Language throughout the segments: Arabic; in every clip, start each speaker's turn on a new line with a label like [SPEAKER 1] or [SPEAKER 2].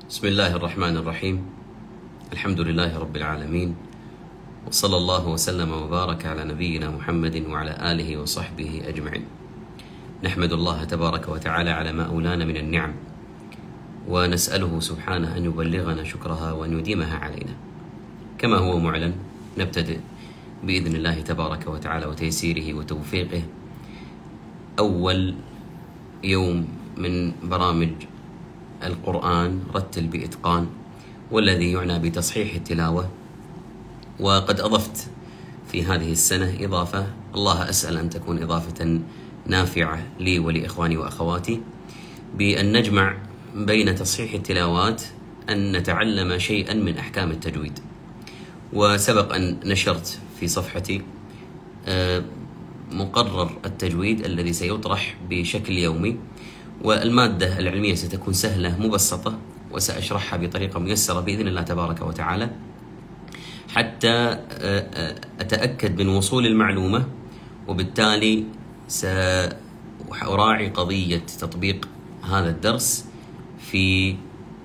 [SPEAKER 1] بسم الله الرحمن الرحيم. الحمد لله رب العالمين، وصلى الله وسلم وبارك على نبينا محمد وعلى آله وصحبه أجمعين. نحمد الله تبارك وتعالى على ما أولانا من النعم، ونسأله سبحانه أن يبلغنا شكرها وأن يديمها علينا كما هو معلن. نبتدئ بإذن الله تبارك وتعالى وتيسيره وتوفيقه أول يوم من برامج القرآن رتل بإتقان، والذي يعنى بتصحيح التلاوة. وقد أضفت في هذه السنة إضافة، الله أسأل أن تكون إضافة نافعة لي ولإخواني وأخواتي، بأن نجمع بين تصحيح التلاوات أن نتعلم شيئا من أحكام التجويد. وسبق أن نشرت في صفحتي مقرر التجويد الذي سيطرح بشكل يومي، والمادة العلمية ستكون سهلة مبسطة، وسأشرحها بطريقة ميسرة بإذن الله تبارك وتعالى حتى أتأكد من وصول المعلومة، وبالتالي سأراعي قضية تطبيق هذا الدرس في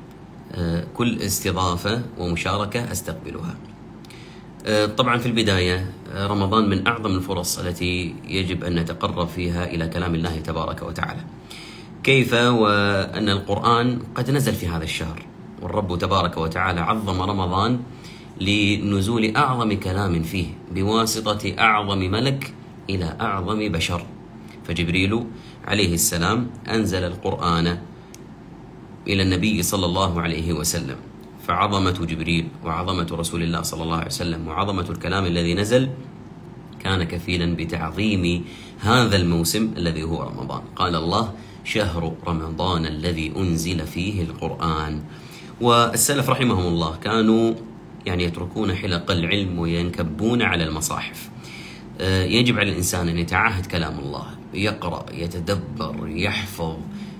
[SPEAKER 1] كل استضافة ومشاركة أستقبلها. طبعا في البداية، رمضان من أعظم الفرص التي يجب أن نتقرب فيها إلى كلام الله تبارك وتعالى، كيف وأن القرآن قد نزل في هذا الشهر، والرب تبارك وتعالى عظم رمضان لنزول أعظم كلام فيه بواسطة أعظم ملك إلى أعظم بشر. فجبريل عليه السلام أنزل القرآن إلى النبي صلى الله عليه وسلم، فعظمة جبريل وعظمة رسول الله صلى الله عليه وسلم وعظمة الكلام الذي نزل كان كفيلا بتعظيم هذا الموسم الذي هو رمضان. قال الله: شهر رمضان الذي أنزل فيه القرآن. والسلف رحمهم الله كانوا يتركون حلق العلم وينكبون على المصاحف. يجب على الإنسان أن يتعاهد كلام الله، يقرأ، يتدبر، يحفظ،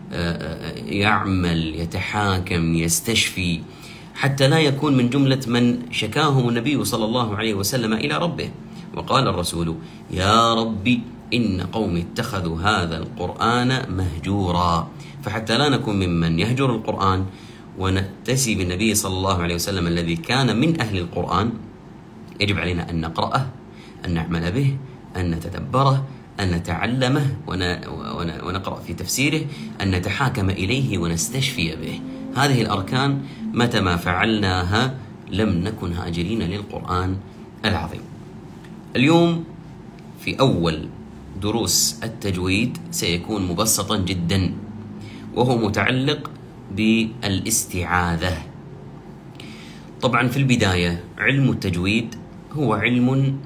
[SPEAKER 1] يعمل، يتحاكم، يستشفي، حتى لا يكون من جملة من شكاهم النبي صلى الله عليه وسلم إلى ربه. وقال الرسول: يا ربي إن قوم اتخذوا هذا القرآن مهجورا. فحتى لا نكون ممن يهجر القرآن ونتسي بالنبي صلى الله عليه وسلم الذي كان من أهل القرآن، يجب علينا أن نقرأه، أن نعمل به، أن نتدبره، أن نتعلمه ونقرأ في تفسيره، أن نتحاكم إليه ونستشفي به. هذه الأركان متى ما فعلناها لم نكن هاجرين للقرآن العظيم. اليوم في أول دروس التجويد سيكون مبسطا جدا، وهو متعلق بالاستعاذة. طبعا في البداية، علم التجويد هو علم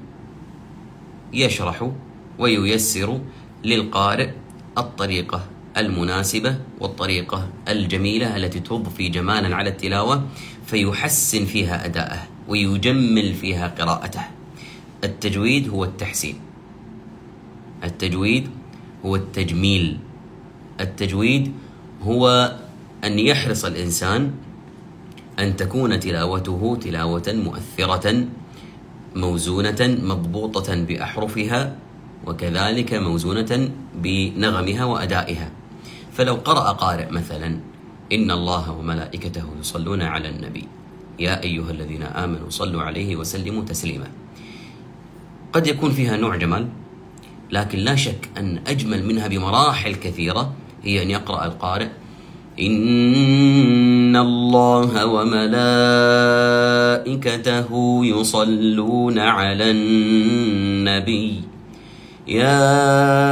[SPEAKER 1] يشرح وييسر للقارئ الطريقة المناسبة والطريقة الجميلة التي تضفي جمالا على التلاوة، فيحسن فيها أداءه ويجمل فيها قراءته. التجويد هو التحسين، التجويد هو التجميل، التجويد هو أن يحرص الإنسان أن تكون تلاوته تلاوة مؤثرة موزونة مضبوطة بأحرفها، وكذلك موزونة بنغمها وأدائها. فلو قرأ قارئ مثلا: إن الله وملائكته يصلون على النبي يا أيها الذين آمنوا صلوا عليه وسلموا تسليما، قد يكون فيها نوع جمال، لكن لا شك أن أجمل منها بمراحل كثيرة هي أن يقرأ القارئ: إن الله وملائكته يصلون على النبي يا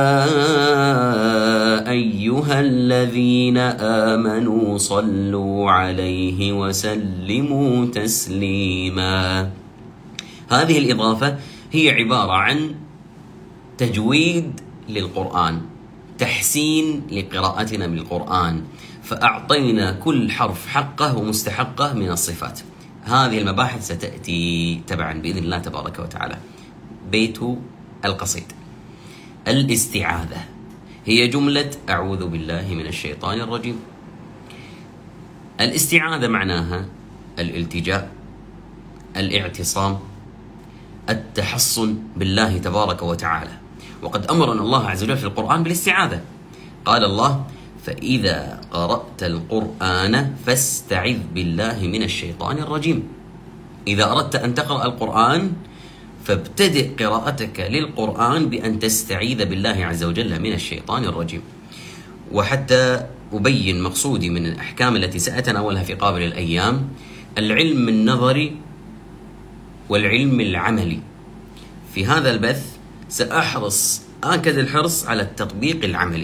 [SPEAKER 1] أيها الذين آمنوا صلوا عليه وسلموا تسليما. هذه الإضافة هي عبارة عن تجويد للقرآن، تحسين لقراءتنا بالقرآن، فأعطينا كل حرف حقه ومستحقه من الصفات. هذه المباحث ستأتي تبعا بإذن الله تبارك وتعالى. بيت القصيد. الاستعاذة هي جملة أعوذ بالله من الشيطان الرجيم. الاستعاذة معناها الالتجاء، الاعتصام، التحصن بالله تبارك وتعالى. وقد أمرنا الله عز وجل في القرآن بالاستعاذة. قال الله: فإذا قرأت القرآن فاستعذ بالله من الشيطان الرجيم. إذا أردت أن تقرأ القرآن فابتدئ قراءتك للقرآن بأن تستعيذ بالله عز وجل من الشيطان الرجيم. وحتى أبين مقصودي من الأحكام التي سأتناولها في قابل الأيام، العلم النظري والعلم العملي. في هذا البث سأحرص آكد الحرص على التطبيق العملي.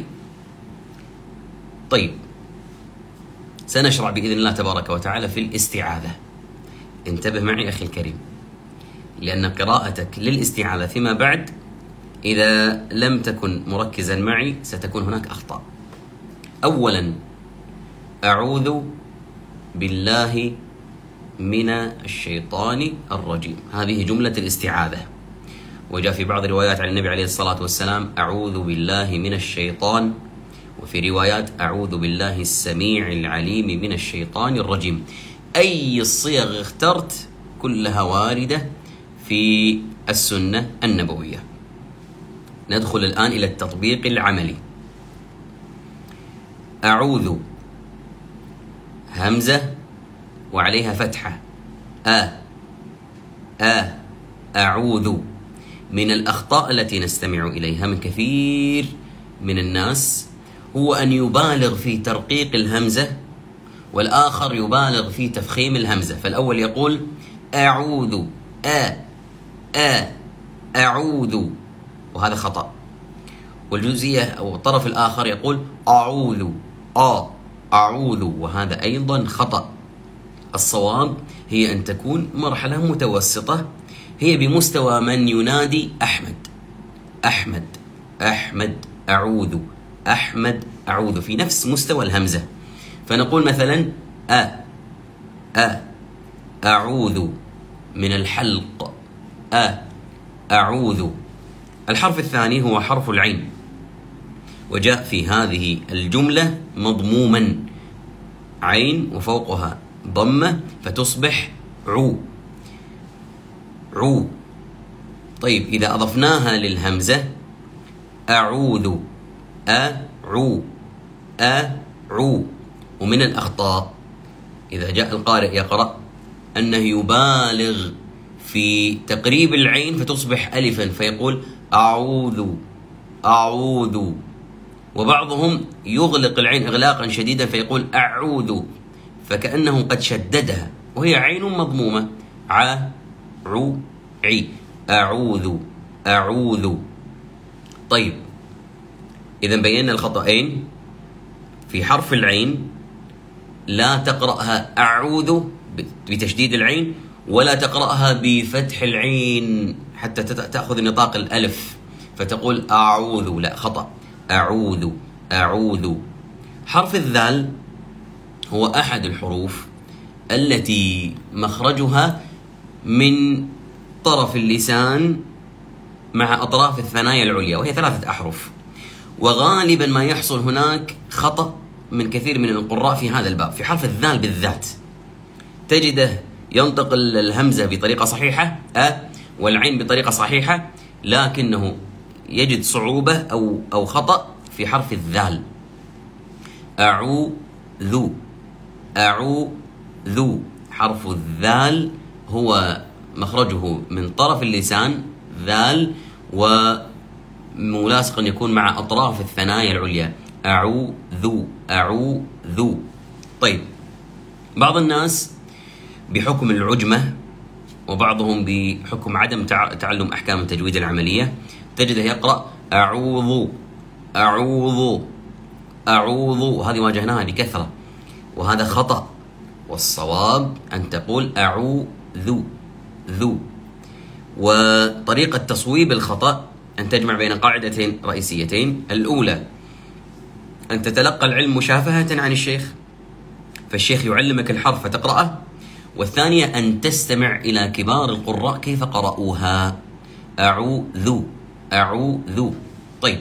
[SPEAKER 1] طيب، سنشرع بإذن الله تبارك وتعالى في الاستعاذة. انتبه معي أخي الكريم، لأن قراءتك للاستعاذة فيما بعد إذا لم تكن مركزا معي ستكون هناك أخطاء. أولا، أعوذ بالله من الشيطان الرجيم، هذه جملة الاستعاذة. وجاء في بعض الروايات عن النبي عليه الصلاة والسلام أعوذ بالله من الشيطان، وفي روايات أعوذ بالله السميع العليم من الشيطان الرجيم. أي الصيغ اخترت كلها واردة في السنة النبوية. ندخل الآن إلى التطبيق العملي. أعوذ، همزة وعليها فتحة، أعوذ. من الأخطاء التي نستمع إليها من كثير من الناس هو أن يبالغ في ترقيق الهمزة، والآخر يبالغ في تفخيم الهمزة. فالأول يقول أعوذ، أعوذ، وهذا خطأ. والجزئية أو الطرف الآخر يقول أعوذ، أعوذ، وهذا أيضا خطأ. الصواب هي أن تكون مرحلة متوسطة، هي بمستوى من ينادي أحمد، أحمد، أحمد، أعوذ، أحمد، أعوذ، في نفس مستوى الهمزة. فنقول مثلا أعوذ من الحلق، أعوذ. الحرف الثاني هو حرف العين، وجاء في هذه الجملة مضموما، عين وفوقها ضمة فتصبح عو، عو. طيب، إذا أضفناها للهمزة أعوذ، أعو، أعو. ومن الأخطاء إذا جاء القارئ يقرأ أنه يبالغ في تقريب العين فتصبح ألفا فيقول أعوذ، أعوذ. وبعضهم يغلق العين إغلاقا شديدا فيقول أعوذ، فكأنه قد شددها وهي عين مضمومة، عو، عي، أعوذ، أعوذ. طيب، إذا بينا الخطأين. في حرف العين لا تقرأها أعوذ بتشديد العين، ولا تقرأها بفتح العين حتى تأخذ نطاق الألف فتقول أعوذ، لا، خطأ، أعوذ، أعوذ. حرف الذال هو أحد الحروف التي مخرجها من طرف اللسان مع أطراف الثنايا العليا، وهي 3 أحرف. وغالبا ما يحصل هناك خطأ من كثير من القراء في هذا الباب. في حرف الذال بالذات تجده ينطق الهمزة بطريقة صحيحة، والعين بطريقة صحيحة، لكنه يجد صعوبة أو خطأ في حرف الذال. أعوذ، أعوذ. حرف الذال هو مخرجه من طرف اللسان ذال، وملاصقا يكون مع أطراف الثنايا العليا، أعوذ، أعوذ. طيب، بعض الناس بحكم العجمة وبعضهم بحكم عدم تعلم أحكام التجويد العملية تجده يقرأ أعوذ، أعوذ، أعوذ، وهذه واجهناها بكثرة، وهذا خطأ. والصواب أن تقول أعوذ، ذو. وطريقة تصويب الخطأ أن تجمع بين قاعدتين رئيسيتين. الأولى أن تتلقى العلم مشافهة عن الشيخ، فالشيخ يعلمك الحرف فتقرأه. والثانية أن تستمع إلى كبار القراء كيف قرأوها، أعوذ، أعوذ. طيب،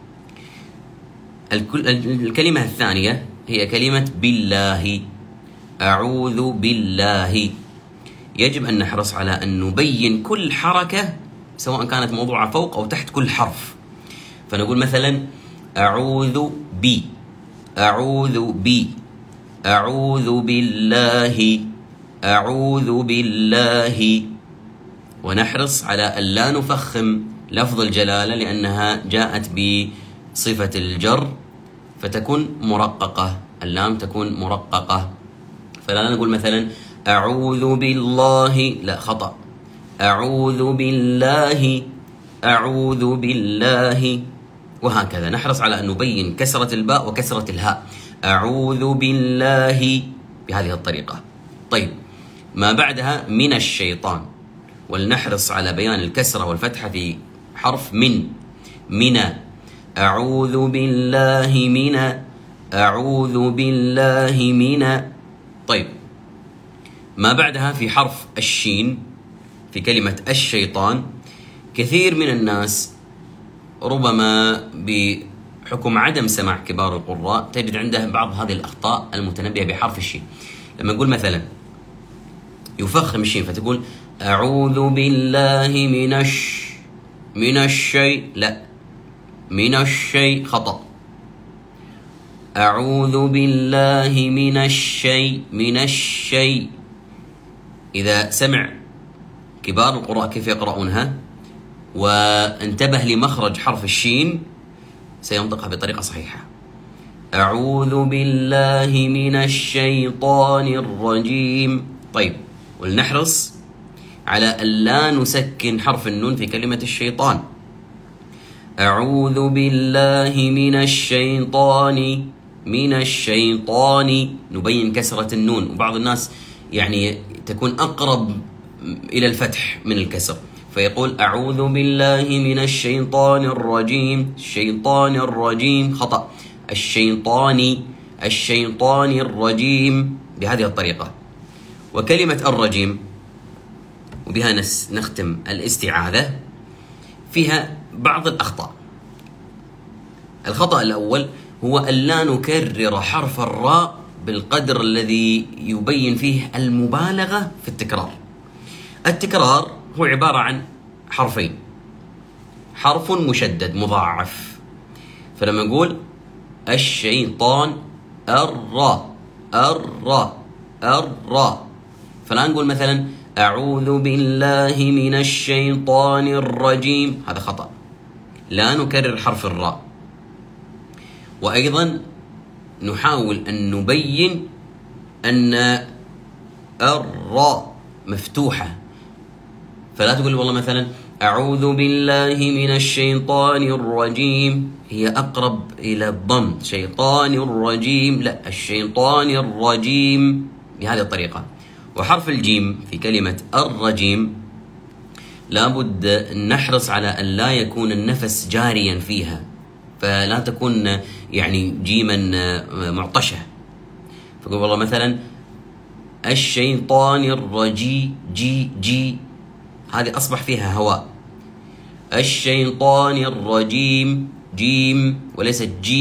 [SPEAKER 1] الكلمة الثانية هي كلمة بالله، أعوذ بالله. يجب أن نحرص على أن نبين كل حركة سواء كانت موضوعة فوق أو تحت كل حرف. فنقول مثلا أعوذ بي، أعوذ أعوذ بالله، أعوذ بالله. ونحرص على أن لا نفخم لفظ الجلالة لأنها جاءت بصفة الجر فتكون مرققة، اللام تكون مرققة، فلا نقول مثلا أعوذ بالله، لا، خطأ. أعوذ بالله، أعوذ بالله، وهكذا. نحرص على أن نبين كسرة الباء وكسرة الهاء. أعوذ بالله بهذه الطريقة. طيب، ما بعدها من الشيطان، ولنحرص على بيان الكسرة والفتحة في حرف من. أعوذ بالله من، أعوذ بالله من. طيب، ما بعدها في حرف الشين في كلمة الشيطان، كثير من الناس ربما بحكم عدم سماع كبار القراء تجد عنده بعض هذه الأخطاء المتنبئة بحرف الشين. لما نقول مثلا يفخم الشين فتقول أعوذ بالله من الشيء، لا، من الشيء، خطأ. أعوذ بالله من الشيء. إذا سمع كبار القراء كيف يقرؤونها وانتبه لمخرج حرف الشين سينطقها بطريقة صحيحة. أعوذ بالله من الشيطان الرجيم. طيب، ولنحرص على أن لا نسكن حرف النون في كلمة الشيطان. أعوذ بالله من الشيطان، نبين كسرة النون، وبعض الناس يعني تكون أقرب إلى الفتح من الكسر فيقول أعوذ بالله من الشيطان الرجيم، الشيطان الرجيم، خطأ. الشيطان الرجيم بهذه الطريقة. وكلمة الرجيم وبها نختم الاستعاذة فيها بعض الأخطاء. الخطأ الأول هو أن لا نكرر حرف الراء بالقدر الذي يبين فيه المبالغة في التكرار. التكرار هو عبارة عن حرفين، حرف مشدد مضاعف، فلما نقول الشيطان الراء، فلا نقول مثلا أعوذ بالله من الشيطان الرجيم، هذا خطأ، لا نكرر حرف الراء. وأيضا نحاول أن نبين أن الراء مفتوحة، فلا تقول والله مثلا أعوذ بالله من الشيطان الرجيم، هي أقرب إلى الضم، شيطان الرجيم، لا، الشيطان الرجيم بهذه الطريقة. وحرف الجيم في كلمة الرجيم لابد نحرص على أن لا يكون النفس جاريا فيها، فلا تكون يعني جيما معطشة، فقول والله مثلا الشيطان جي، هذه أصبح فيها هواء. الشيطان الرجيم جيم وليس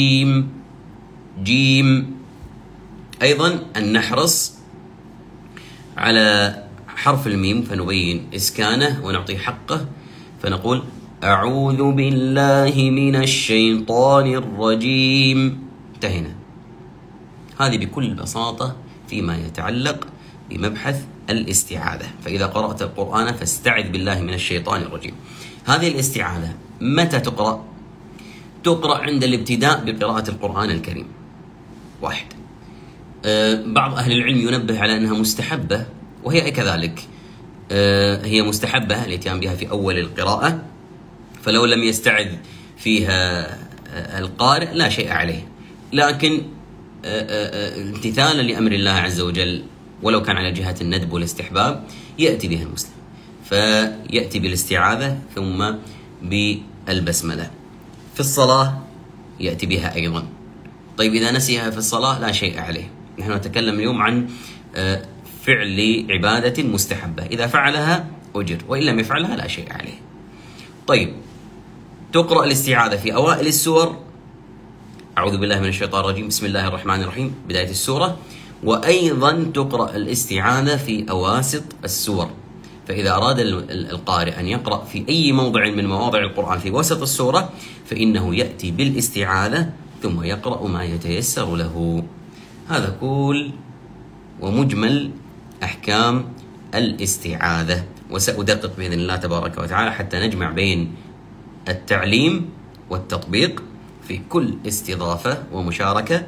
[SPEAKER 1] جيم. أيضا أن نحرص على حرف الميم فنبين إسكانه ونعطيه حقه، فنقول أعوذ بالله من الشيطان الرجيم. انتهينا. هذه بكل بساطة فيما يتعلق بمبحث الاستعاذة. فإذا قرأت القرآن فاستعذ بالله من الشيطان الرجيم. هذه الاستعاذة متى تقرأ؟ تقرأ عند الابتداء بقراءة القرآن الكريم. واحد. بعض أهل العلم ينبه على أنها مستحبة، وهي كذلك هي مستحبة الاتيان بها في أول القراءة، فلو لم يستعذ فيها القارئ لا شيء عليه، لكن امتثالا لأمر الله عز وجل ولو كان على جهة الندب والاستحباب يأتي بها المسلم، فيأتي بالاستعاذة ثم بالبسملة. في الصلاة يأتي بها أيضا. طيب، إذا نسيها في الصلاة لا شيء عليه. نحن نتكلم اليوم عن فعل عبادة مستحبة، إذا فعلها أجر وإن لم يفعلها لا شيء عليه. طيب، تقرأ الاستعاذة في أوائل السور، أعوذ بالله من الشيطان الرجيم، بسم الله الرحمن الرحيم، بداية السورة. وأيضا تقرأ الاستعاذة في أواسط السور، فإذا أراد القارئ أن يقرأ في أي موضع من مواضع القرآن في وسط السورة فإنه يأتي بالاستعاذة ثم يقرأ ما يتيسر له. هذا كل ومجمل أحكام الاستعاذة، وسأدقق بإذن الله تبارك وتعالى حتى نجمع بين التعليم والتطبيق في كل استضافة ومشاركة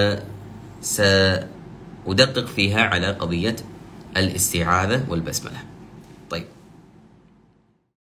[SPEAKER 1] سأدقق فيها على قضية الاستعاذة والبسملة.